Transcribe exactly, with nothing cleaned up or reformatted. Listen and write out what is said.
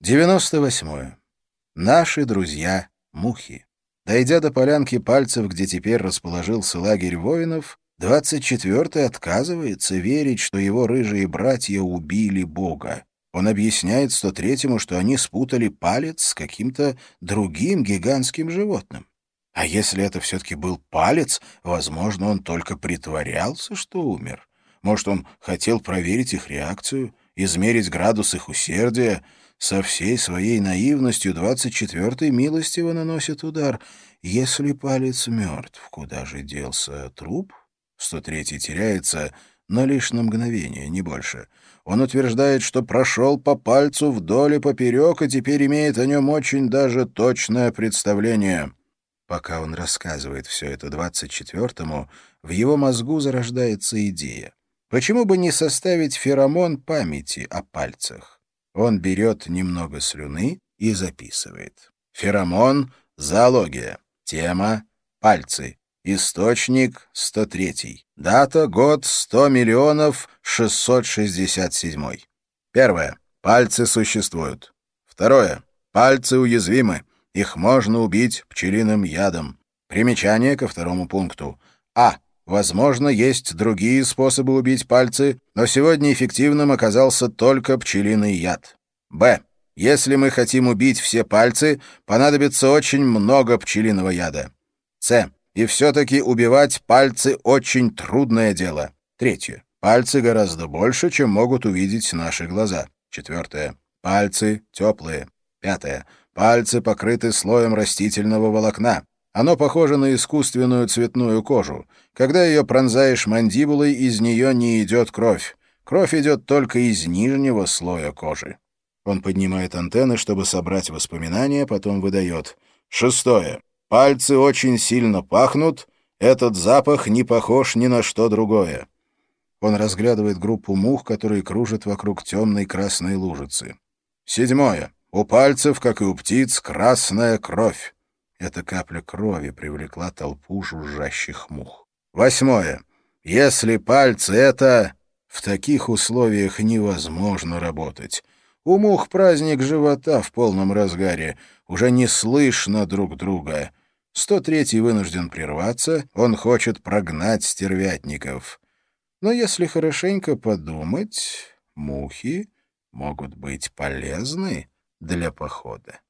девяносто восьмое. Наши друзья — мухи. Дойдя до полянки Пальцев, где теперь расположился лагерь воинов, двадцать четвёртый отказывается верить, что его рыжие братья убили Бога. Он объясняет сто третьему, что они спутали палец с каким-то другим гигантским животным. А если это все-таки был палец, возможно, он только притворялся, что умер. Может, он хотел проверить их реакцию, измерить градус их усердия. Со всей своей наивностью двадцать четвёртый милостиво наносит удар. Если палец мертв, куда же делся труп? сто третий теряется, но лишь на мгновение, не больше. Он утверждает, что прошел по пальцу вдоль и поперек, и теперь имеет о нем очень даже точное представление. Пока он рассказывает все это двадцать четвёртому, в его мозгу зарождается идея. Почему бы не составить феромон памяти о пальцах? Он берет немного слюны и записывает. Феромон — зоология. Тема — пальцы. Источник — сто третий. Дата — год сто миллионов шестьсот шестьдесят седьмой. Первое. Пальцы существуют. Второе. Пальцы уязвимы. Их можно убить пчелиным ядом. Примечание ко второму пункту. А. Возможно, есть другие способы убить пальцы, но сегодня эффективным оказался только пчелиный яд. Б. Если мы хотим убить все пальцы, понадобится очень много пчелиного яда. С. И все-таки убивать пальцы очень трудное дело. Третье. Пальцы гораздо больше, чем могут увидеть наши глаза. Четвертое. Пальцы теплые. Пятое. Пальцы покрыты слоем растительного волокна. Оно похоже на искусственную цветную кожу. Когда ее пронзаешь мандибулой, из нее не идет кровь. Кровь идет только из нижнего слоя кожи. Он поднимает антенны, чтобы собрать воспоминания, потом выдает. Шестое. Пальцы очень сильно пахнут. Этот запах не похож ни на что другое. Он разглядывает группу мух, которые кружат вокруг темной красной лужицы. Седьмое. У пальцев, как и у птиц, красная кровь. Эта капля крови привлекла толпу жужжащих мух. Восьмое. Если пальцы — это... В таких условиях невозможно работать. У мух праздник живота в полном разгаре. Уже не слышно друг друга. сто третий вынужден прерваться. Он хочет прогнать стервятников. Но если хорошенько подумать, мухи могут быть полезны для похода.